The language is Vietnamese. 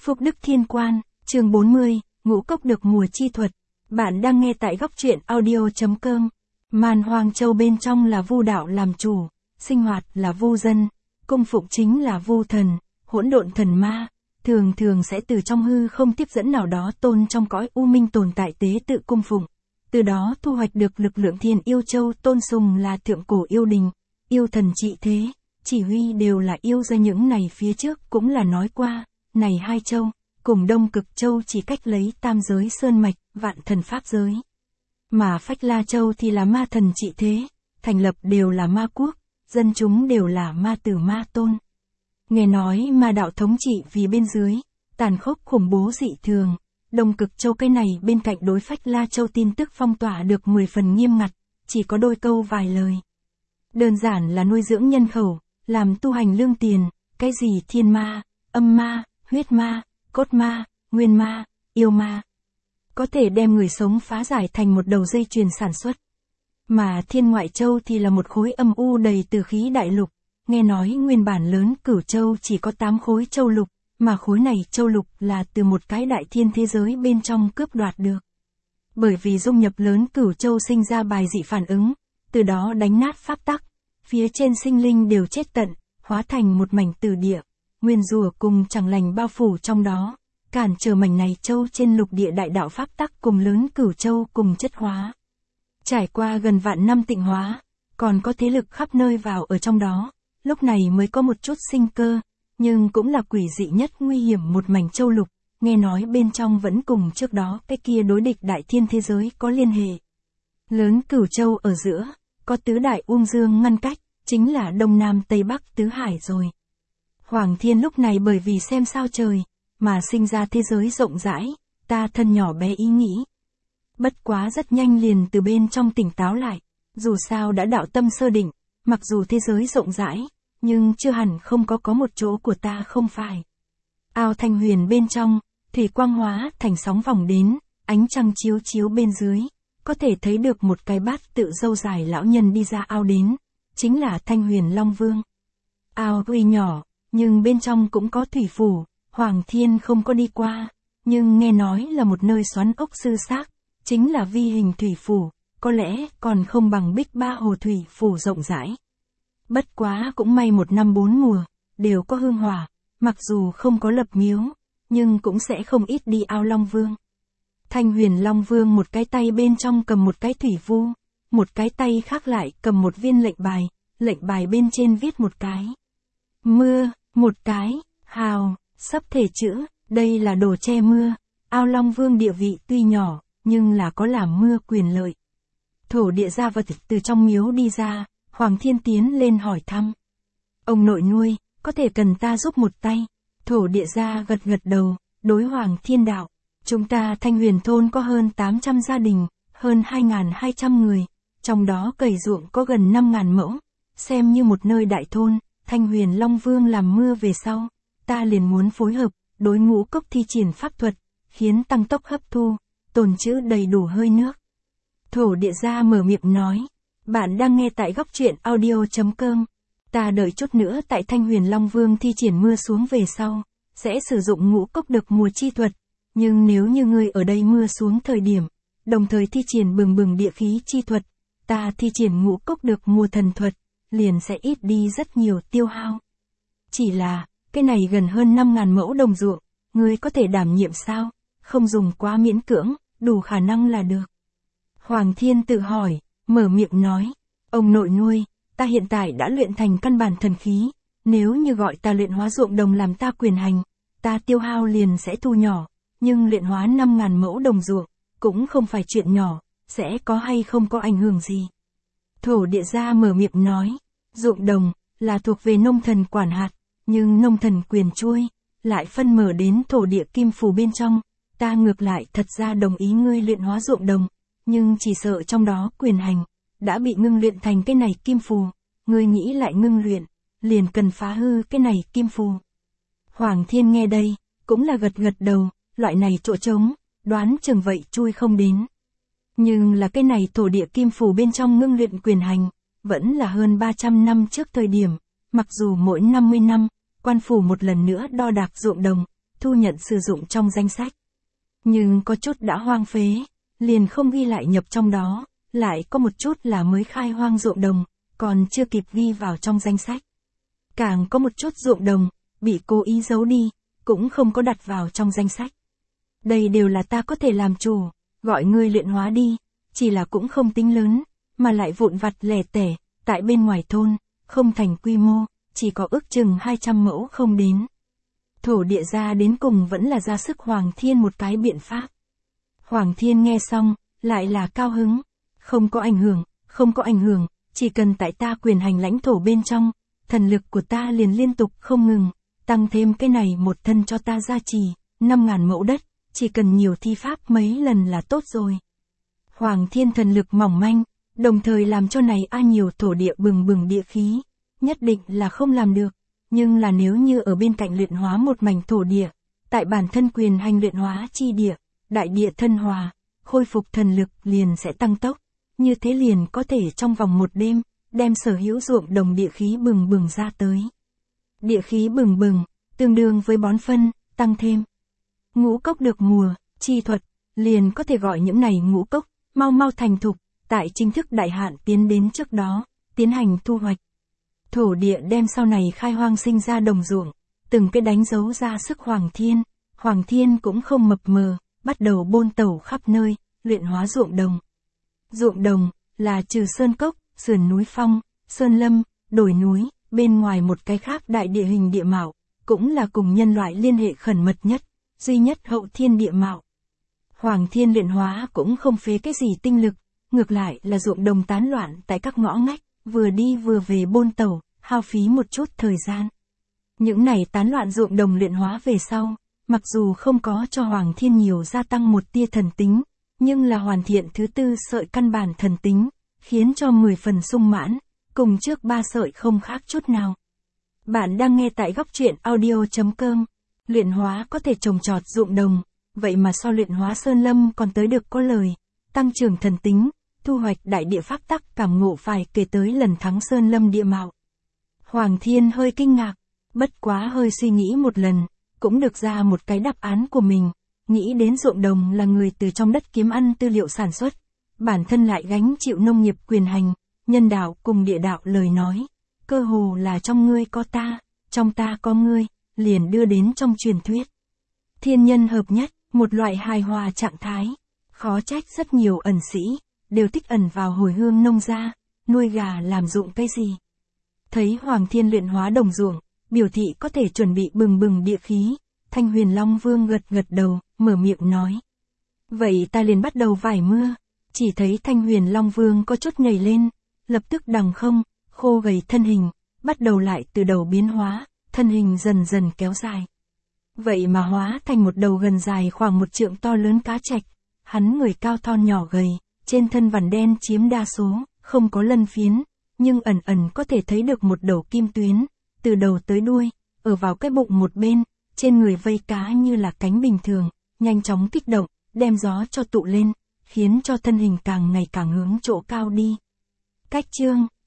Phúc Đức Thiên Quan, chương 40, Ngũ Cốc được mùa chi thuật. Bạn đang nghe tại góc truyện audio.com. Man Hoang Châu bên trong là Vu đạo làm chủ, sinh hoạt là Vu dân, cung phụng chính là Vu thần, hỗn độn thần ma, thường thường sẽ từ trong hư không tiếp dẫn nào đó tôn trong cõi u minh tồn tại tế tự cung phụng. Từ đó thu hoạch được lực lượng thiên yêu châu tôn sùng là thượng cổ yêu đình, yêu thần trị thế, chỉ huy đều là yêu ra những này phía trước cũng là nói qua, này hai châu, cùng Đông Cực Châu chỉ cách lấy tam giới sơn mạch, vạn thần pháp giới. Mà Phách La Châu thì là ma thần trị thế, thành lập đều là ma quốc, dân chúng đều là ma tử ma tôn. Nghe nói ma đạo thống trị vì bên dưới, tàn khốc khủng bố dị thường, Đông Cực Châu cái này bên cạnh đối Phách La Châu tin tức phong tỏa được 10 phần nghiêm ngặt, chỉ có đôi câu vài lời. Đơn giản là nuôi dưỡng nhân khẩu, làm tu hành lương tiền, cái gì thiên ma, âm ma, huyết ma, cốt ma, nguyên ma, yêu ma. Có thể đem người sống phá giải thành một đầu dây chuyền sản xuất. Mà Thiên Ngoại Châu thì là một khối âm u đầy từ khí đại lục. Nghe nói nguyên bản lớn Cửu Châu chỉ có 8 khối châu lục, mà khối này châu lục là từ một cái đại thiên thế giới bên trong cướp đoạt được. Bởi vì dung nhập lớn Cửu Châu sinh ra bài dị phản ứng, từ đó đánh nát pháp tắc, phía trên sinh linh đều chết tận, hóa thành một mảnh tử địa, nguyên rủa cùng chẳng lành bao phủ trong đó, cản trở mảnh này châu trên lục địa đại đạo pháp tắc cùng lớn Cửu Châu cùng chất hóa. Trải qua gần vạn năm tịnh hóa, còn có thế lực khắp nơi vào ở trong đó, lúc này mới có một chút sinh cơ, nhưng cũng là quỷ dị nhất nguy hiểm một mảnh châu lục, nghe nói bên trong vẫn cùng trước đó cái kia đối địch đại thiên thế giới có liên hệ. Lớn Cửu Châu ở giữa, có tứ đại Ung Dương ngăn cách, chính là Đông Nam Tây Bắc tứ hải rồi. Hoàng Thiên lúc này bởi vì xem sao trời, mà sinh ra thế giới rộng rãi, ta thân nhỏ bé ý nghĩ. Bất quá rất nhanh liền từ bên trong tỉnh táo lại, dù sao đã đạo tâm sơ định, mặc dù thế giới rộng rãi, nhưng chưa hẳn không có một chỗ của ta không phải. Ao Thanh Huyền bên trong, thủy quang hóa thành sóng vòng đến, ánh trăng chiếu chiếu bên dưới, có thể thấy được một cái bát tự râu dài lão nhân đi ra ao đến, chính là Thanh Huyền Long Vương. Ao tuy nhỏ, nhưng bên trong cũng có thủy phủ, Hoàng Thiên không có đi qua, nhưng nghe nói là một nơi xoắn ốc sư xác, chính là vi hình thủy phủ, có lẽ còn không bằng Bích Ba Hồ thủy phủ rộng rãi. Bất quá cũng may một năm 4 mùa, đều có hương hỏa, mặc dù không có lập miếu, nhưng cũng sẽ không ít đi ao Long Vương. Thanh Huyền Long Vương một cái tay bên trong cầm một cái thủy vu, một cái tay khác lại cầm một viên lệnh bài bên trên viết một cái mưa, một cái hào, sắp thể chữ, đây là đồ che mưa. Ao Long Vương địa vị tuy nhỏ, nhưng là có làm mưa quyền lợi. Thổ địa gia vật từ trong miếu đi ra, Hoàng Thiên tiến lên hỏi thăm. Ông nội nuôi, có thể cần ta giúp một tay. Thổ địa gia gật đầu, đối Hoàng Thiên đạo. Chúng ta Thanh Huyền thôn có hơn 800 gia đình, hơn 2.200 người, trong đó cày ruộng có gần 5.000 mẫu. Xem như một nơi đại thôn, Thanh Huyền Long Vương làm mưa về sau, ta liền muốn phối hợp, đối ngũ cốc thi triển pháp thuật, khiến tăng tốc hấp thu, tồn trữ đầy đủ hơi nước. Thổ địa gia mở miệng nói, bạn đang nghe tại góc truyện audio.com. Ta đợi chút nữa tại Thanh Huyền Long Vương thi triển mưa xuống về sau, sẽ sử dụng ngũ cốc được mùa chi thuật, nhưng nếu như ngươi ở đây mưa xuống thời điểm, đồng thời thi triển bừng bừng địa khí chi thuật, ta thi triển ngũ cốc được mùa thần thuật, liền sẽ ít đi rất nhiều tiêu hao. Chỉ là, cái này gần hơn 5.000 mẫu đồng ruộng, ngươi có thể đảm nhiệm sao? Không dùng quá miễn cưỡng, đủ khả năng là được. Hoàng Thiên tự hỏi, mở miệng nói, ông nội nuôi, ta hiện tại đã luyện thành căn bản thần khí, nếu như gọi ta luyện hóa ruộng đồng làm ta quyền hành, ta tiêu hao liền sẽ thu nhỏ, nhưng luyện hóa 5.000 mẫu đồng ruộng, cũng không phải chuyện nhỏ, sẽ có hay không có ảnh hưởng gì. Thổ địa gia mở miệng nói, ruộng đồng, là thuộc về nông thần quản hạt, nhưng nông thần quyền chuôi, lại phân mở đến thổ địa kim phù bên trong, ta ngược lại thật ra đồng ý ngươi luyện hóa ruộng đồng, nhưng chỉ sợ trong đó quyền hành, đã bị ngưng luyện thành cái này kim phù, ngươi nghĩ lại ngưng luyện, liền cần phá hư cái này kim phù. Hoàng Thiên nghe đây, cũng là gật đầu, loại này chỗ trống, đoán chừng vậy chui không đến. Nhưng là cái này thổ địa kim phù bên trong ngưng luyện quyền hành, vẫn là hơn 300 năm trước thời điểm, mặc dù mỗi 50 năm, quan phủ một lần nữa đo đạc ruộng đồng, thu nhận sử dụng trong danh sách. Nhưng có chút đã hoang phế, liền không ghi lại nhập trong đó, lại có một chút là mới khai hoang ruộng đồng, còn chưa kịp ghi vào trong danh sách. Càng có một chút ruộng đồng, bị cố ý giấu đi, cũng không có đặt vào trong danh sách. Đây đều là ta có thể làm chủ, gọi ngươi luyện hóa đi, chỉ là cũng không tính lớn, mà lại vụn vặt lẻ tẻ, tại bên ngoài thôn, không thành quy mô, chỉ có ước chừng 200 mẫu không đến. Thổ địa ra đến cùng vẫn là ra sức Hoàng Thiên một cái biện pháp. Hoàng Thiên nghe xong, lại là cao hứng, không có ảnh hưởng, chỉ cần tại ta quyền hành lãnh thổ bên trong, thần lực của ta liền liên tục không ngừng, tăng thêm cái này một thân cho ta gia trì, 5.000 mẫu đất, chỉ cần nhiều thi pháp mấy lần là tốt rồi. Hoàng Thiên thần lực mỏng manh, đồng thời làm cho này nhiều thổ địa bừng bừng địa khí, nhất định là không làm được, nhưng là nếu như ở bên cạnh luyện hóa một mảnh thổ địa, tại bản thân quyền hành luyện hóa chi địa, đại địa thân hòa, khôi phục thần lực liền sẽ tăng tốc, như thế liền có thể trong vòng một đêm, đem sở hữu ruộng đồng địa khí bừng bừng ra tới. Địa khí bừng bừng, tương đương với bón phân, tăng thêm. Ngũ cốc được mùa, chi thuật, liền có thể gọi những này ngũ cốc, mau mau thành thục, tại chính thức đại hạn tiến đến trước đó, tiến hành thu hoạch. Thổ địa đem sau này khai hoang sinh ra đồng ruộng, từng cái đánh dấu ra sức Hoàng Thiên cũng không mập mờ, bắt đầu bôn tẩu khắp nơi, luyện hóa ruộng đồng. Ruộng đồng, là trừ sơn cốc, sườn núi phong, sơn lâm, đồi núi, bên ngoài một cái khác đại địa hình địa mạo, cũng là cùng nhân loại liên hệ khẩn mật nhất, duy nhất hậu thiên địa mạo. Hoàng Thiên luyện hóa cũng không phế cái gì tinh lực, ngược lại là ruộng đồng tán loạn tại các ngõ ngách, vừa đi vừa về bôn tẩu, hao phí một chút thời gian. Những này tán loạn ruộng đồng luyện hóa về sau, mặc dù không có cho Hoàng Thiên nhiều gia tăng một tia thần tính, nhưng là hoàn thiện thứ tư sợi căn bản thần tính, khiến cho 10 phần sung mãn, cùng trước 3 sợi không khác chút nào. Bạn đang nghe tại góc truyện audio.com. Luyện hóa có thể trồng trọt ruộng đồng, vậy mà so luyện hóa sơn lâm còn tới được có lời, tăng trưởng thần tính, thu hoạch đại địa pháp tắc cảm ngộ phải kể tới lần thắng sơn lâm địa mạo. Hoàng Thiên hơi kinh ngạc, bất quá hơi suy nghĩ một lần, cũng được ra một cái đáp án của mình, nghĩ đến ruộng đồng là người từ trong đất kiếm ăn tư liệu sản xuất, bản thân lại gánh chịu nông nghiệp quyền hành, nhân đạo cùng địa đạo lời nói, cơ hồ là trong ngươi có ta, trong ta có ngươi, liền đưa đến trong truyền thuyết. Thiên nhân hợp nhất, một loại hài hòa trạng thái, khó trách rất nhiều ẩn sĩ, đều thích ẩn vào hồi hương nông gia, nuôi gà làm ruộng cái gì. Thấy Hoàng Thiên luyện hóa đồng ruộng, biểu thị có thể chuẩn bị bừng bừng địa khí, Thanh Huyền Long Vương gật gật đầu, mở miệng nói. Vậy ta liền bắt đầu vải mưa, chỉ thấy Thanh Huyền Long Vương có chút nhảy lên, lập tức đằng không, khô gầy thân hình, bắt đầu lại từ đầu biến hóa, thân hình dần dần kéo dài. Vậy mà hóa thành một đầu gần dài khoảng 1 trượng to lớn cá trạch, hắn người cao thon nhỏ gầy, trên thân vằn đen chiếm đa số, không có lân phiến, nhưng ẩn ẩn có thể thấy được một đầu kim tuyến, từ đầu tới đuôi, ở vào cái bụng một bên, trên người vây cá như là cánh bình thường, nhanh chóng kích động, đem gió cho tụ lên, khiến cho thân hình càng ngày càng hướng chỗ cao đi. Cách chương